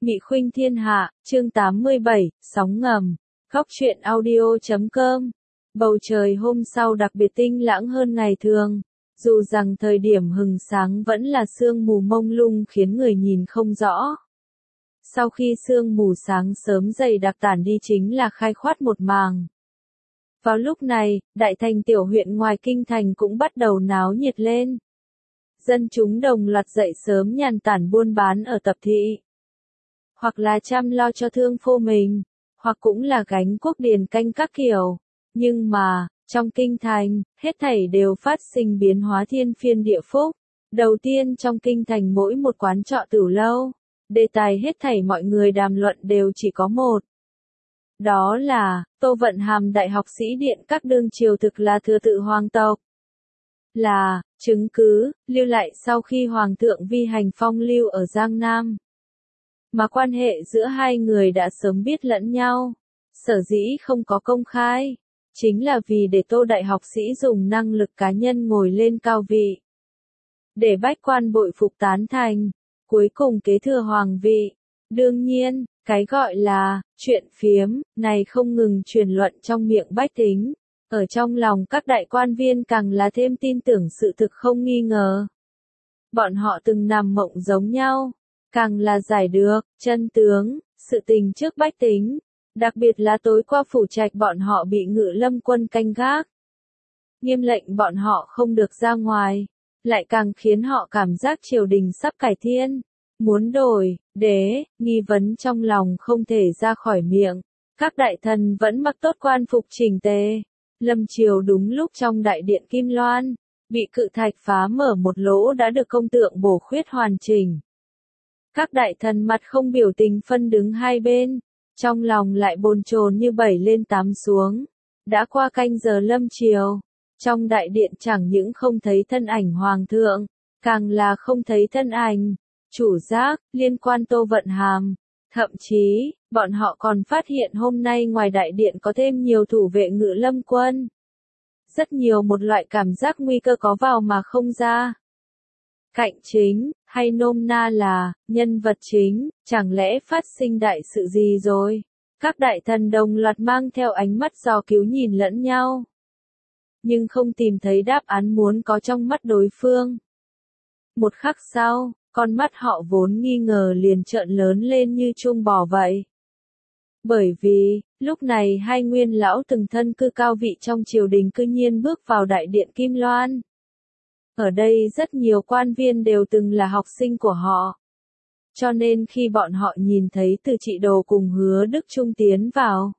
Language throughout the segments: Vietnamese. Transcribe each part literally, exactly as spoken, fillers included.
Mị Khuynh Thiên Hạ, chương tám mươi bảy, Sóng Ngầm, Góc truyện audio chấm com. Bầu trời hôm sau đặc biệt tinh lãng hơn ngày thường, dù rằng thời điểm hừng sáng vẫn là sương mù mông lung khiến người nhìn không rõ. Sau khi sương mù sáng sớm dày đặc tản đi chính là khai khoát một màng. Vào lúc này, đại thành tiểu huyện ngoài kinh thành cũng bắt đầu náo nhiệt lên. Dân chúng đồng loạt dậy sớm nhàn tản buôn bán ở tập thị. Hoặc là chăm lo cho thương phu mình, hoặc cũng là gánh cuốc điền canh các kiểu. Nhưng mà, trong kinh thành, hết thảy đều phát sinh biến hóa thiên phiên địa phúc. Đầu tiên trong kinh thành mỗi một quán trọ tửu lâu, đề tài hết thảy mọi người đàm luận đều chỉ có một. Đó là, Tô Vận Hàm đại học sĩ điện các đương triều thực là thừa tự hoàng tộc. Là, chứng cứ, lưu lại sau khi hoàng thượng vi hành phong lưu ở Giang Nam. Mà quan hệ giữa hai người đã sớm biết lẫn nhau, sở dĩ không có công khai, chính là vì để Tô đại học sĩ dùng năng lực cá nhân ngồi lên cao vị. Để bách quan bội phục tán thành, cuối cùng kế thừa hoàng vị. Đương nhiên, cái gọi là, chuyện phiếm, này không ngừng truyền luận trong miệng bách tính, ở trong lòng các đại quan viên càng là thêm tin tưởng sự thực không nghi ngờ. Bọn họ từng nằm mộng giống nhau. Càng là giải được, chân tướng, sự tình trước bách tính, đặc biệt là tối qua phủ trạch bọn họ bị Ngự Lâm quân canh gác. Nghiêm lệnh bọn họ không được ra ngoài, lại càng khiến họ cảm giác triều đình sắp cải thiên, muốn đổi, đế, nghi vấn trong lòng không thể ra khỏi miệng. Các đại thần vẫn mặc tốt quan phục chỉnh tề, lâm triều đúng lúc trong đại điện Kim Loan, bị cự thạch phá mở một lỗ đã được công tượng bổ khuyết hoàn chỉnh. Các đại thần mặt không biểu tình phân đứng hai bên, trong lòng lại bồn chồn như bảy lên tám xuống. Đã qua canh giờ lâm triều, trong đại điện chẳng những không thấy thân ảnh hoàng thượng, càng là không thấy thân ảnh, chủ giác, liên quan Tô Vận Hàm. Thậm chí, bọn họ còn phát hiện hôm nay ngoài đại điện có thêm nhiều thủ vệ Ngự Lâm quân. Rất nhiều một loại cảm giác nguy cơ có vào mà không ra. Cạnh chính, hay nôm na là, nhân vật chính, chẳng lẽ phát sinh đại sự gì rồi? Các đại thần đồng loạt mang theo ánh mắt dò cứu nhìn lẫn nhau. Nhưng không tìm thấy đáp án muốn có trong mắt đối phương. Một khắc sau, con mắt họ vốn nghi ngờ liền trợn lớn lên như chuông bò vậy. Bởi vì, lúc này hai nguyên lão từng thân cư cao vị trong triều đình cư nhiên bước vào đại điện Kim Loan. Ở đây rất nhiều quan viên đều từng là học sinh của họ. Cho nên khi bọn họ nhìn thấy Từ Trị Đồ cùng Hứa Đức Trung tiến vào,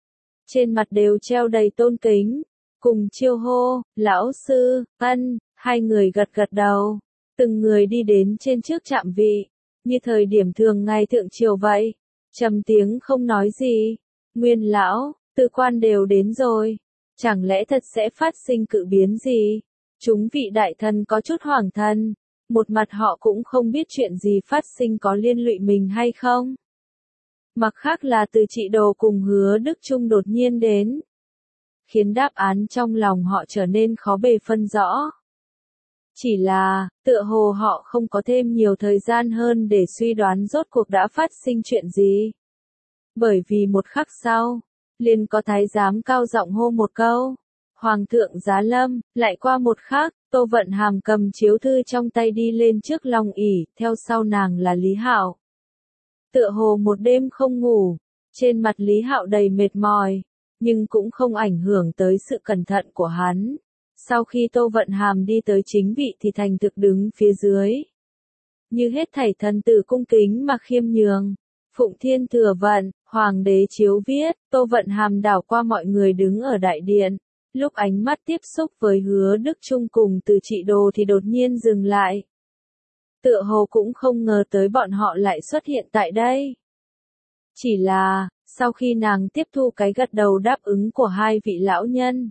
trên mặt đều treo đầy tôn kính, cùng chiêu hô, lão sư, ân, hai người gật gật đầu, từng người đi đến trên trước trạm vị, như thời điểm thường ngày thượng triều vậy, trầm tiếng không nói gì. Nguyên lão, tư quan đều đến rồi, chẳng lẽ thật sẽ phát sinh cự biến gì? Chúng vị đại thần có chút hoảng thần, một mặt họ cũng không biết chuyện gì phát sinh có liên lụy mình hay không. Mặt khác là Từ Trị Đồ cùng Hứa Đức Trung đột nhiên đến, khiến đáp án trong lòng họ trở nên khó bề phân rõ. Chỉ là, tựa hồ họ không có thêm nhiều thời gian hơn để suy đoán rốt cuộc đã phát sinh chuyện gì. Bởi vì một khắc sau, liền có thái giám cao giọng hô một câu. Hoàng thượng giá lâm, lại qua một khắc, Tô Vận Hàm cầm chiếu thư trong tay đi lên trước long ỷ, theo sau nàng là Lý Hạo. Tựa hồ một đêm không ngủ, trên mặt Lý Hạo đầy mệt mỏi, nhưng cũng không ảnh hưởng tới sự cẩn thận của hắn. Sau khi Tô Vận Hàm đi tới chính vị thì thành thực đứng phía dưới. Như hết thảy thần tử cung kính mà khiêm nhường. Phụng Thiên Thừa Vận, Hoàng đế chiếu viết, Tô Vận Hàm đảo qua mọi người đứng ở đại điện. Lúc ánh mắt tiếp xúc với Hứa Đức Trung cùng Từ Trị Đồ thì đột nhiên dừng lại. Tựa hồ cũng không ngờ tới bọn họ lại xuất hiện tại đây. Chỉ là, sau khi nàng tiếp thu cái gật đầu đáp ứng của hai vị lão nhân,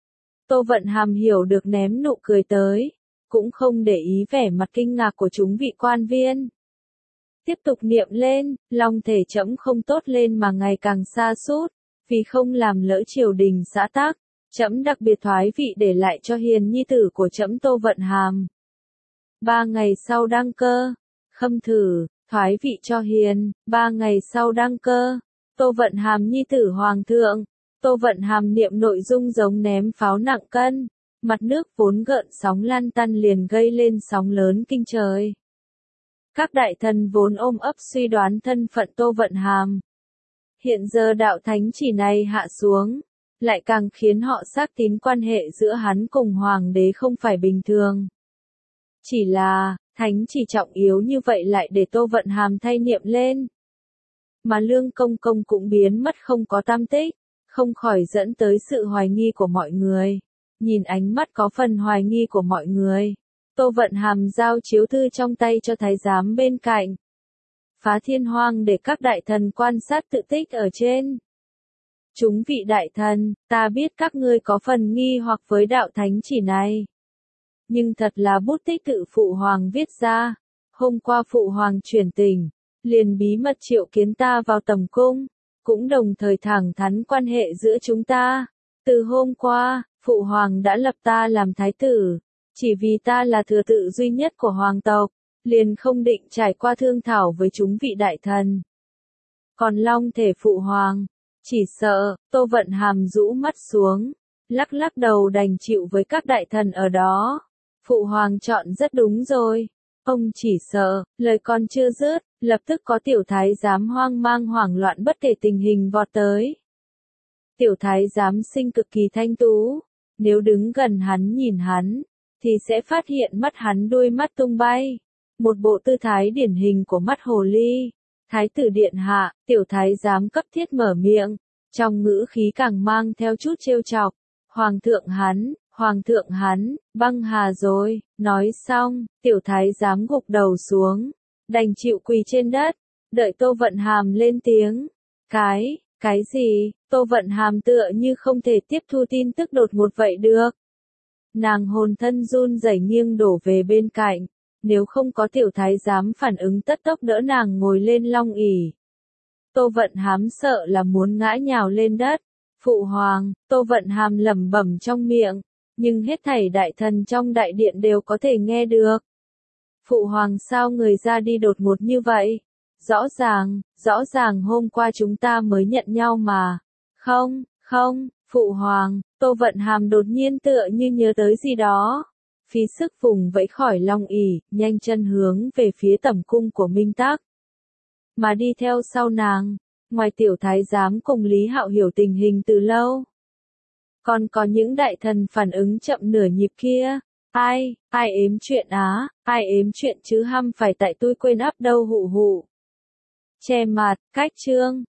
Tô Vận Hàm hiểu được ném nụ cười tới, cũng không để ý vẻ mặt kinh ngạc của chúng vị quan viên. Tiếp tục niệm lên, long thể trẫm không tốt lên mà ngày càng sa sút, vì không làm lỡ triều đình xã tắc. Trẫm đặc biệt thoái vị để lại cho hiền nhi tử của trẫm Tô Vận Hàm. Ba ngày sau đăng cơ, Khâm Thử, thoái vị cho hiền, ba ngày sau đăng cơ. Tô Vận Hàm nhi tử hoàng thượng. Tô Vận Hàm niệm nội dung giống ném pháo nặng cân. Mặt nước vốn gợn sóng lan tăn liền gây lên sóng lớn kinh trời. Các đại thần vốn ôm ấp suy đoán thân phận Tô Vận Hàm. Hiện giờ đạo thánh chỉ này hạ xuống, lại càng khiến họ xác tín quan hệ giữa hắn cùng hoàng đế không phải bình thường. Chỉ là, thánh chỉ trọng yếu như vậy lại để Tô Vận Hàm thay niệm lên. Mà Lương Công Công cũng biến mất không có tăm tích, không khỏi dẫn tới sự hoài nghi của mọi người. Nhìn ánh mắt có phần hoài nghi của mọi người, Tô Vận Hàm giao chiếu thư trong tay cho thái giám bên cạnh. Phá Thiên Hoang để các đại thần quan sát tự tích ở trên. Chúng vị đại thần, ta biết các ngươi có phần nghi hoặc với đạo thánh chỉ này. Nhưng thật là bút tích tự Phụ Hoàng viết ra. Hôm qua Phụ Hoàng chuyển tình, liền bí mật triệu kiến ta vào tầm cung, cũng đồng thời thẳng thắn quan hệ giữa chúng ta. Từ hôm qua, Phụ Hoàng đã lập ta làm thái tử, chỉ vì ta là thừa tự duy nhất của hoàng tộc, liền không định trải qua thương thảo với chúng vị đại thần. Còn long thể Phụ Hoàng, chỉ sợ, Tô Vận Hàm rũ mắt xuống, lắc lắc đầu đành chịu với các đại thần ở đó. Phụ Hoàng chọn rất đúng rồi. Ông chỉ sợ, lời còn chưa dứt, lập tức có tiểu thái giám hoang mang hoảng loạn bất kể tình hình vọt tới. Tiểu thái giám sinh cực kỳ thanh tú, nếu đứng gần hắn nhìn hắn, thì sẽ phát hiện mắt hắn đôi mắt tung bay. Một bộ tư thái điển hình của mắt hồ ly. Thái tử điện hạ, tiểu thái giám cấp thiết mở miệng, trong ngữ khí càng mang theo chút trêu chọc. Hoàng thượng hắn, hoàng thượng hắn, băng hà rồi. Nói xong, tiểu thái giám gục đầu xuống, đành chịu quỳ trên đất, đợi Tô Vận Hàm lên tiếng. Cái, cái gì? Tô Vận Hàm tựa như không thể tiếp thu tin tức đột ngột vậy được. Nàng hồn thân run rẩy nghiêng đổ về bên cạnh, nếu không có tiểu thái giám phản ứng tất tốc đỡ nàng ngồi lên long ỷ. Tô Vận Hàm sợ là muốn ngã nhào lên đất. Phụ Hoàng, Tô Vận Hàm lẩm bẩm trong miệng, nhưng hết thảy đại thần trong đại điện đều có thể nghe được. Phụ Hoàng sao người ra đi đột ngột như vậy? Rõ ràng, rõ ràng hôm qua chúng ta mới nhận nhau mà. Không, không, Phụ Hoàng, Tô Vận Hàm đột nhiên tựa như nhớ tới gì đó. Phí sức vùng vẫy khỏi long ỷ, nhanh chân hướng về phía tẩm cung của Minh Tắc. Mà đi theo sau nàng, ngoài tiểu thái giám cùng Lý Hạo hiểu tình hình từ lâu. Còn có những đại thần phản ứng chậm nửa nhịp kia. Ai, ai ếm chuyện á, ai ếm chuyện chứ hăm phải tại tôi quên ắp đâu hụ hụ. Che mặt, cách chương.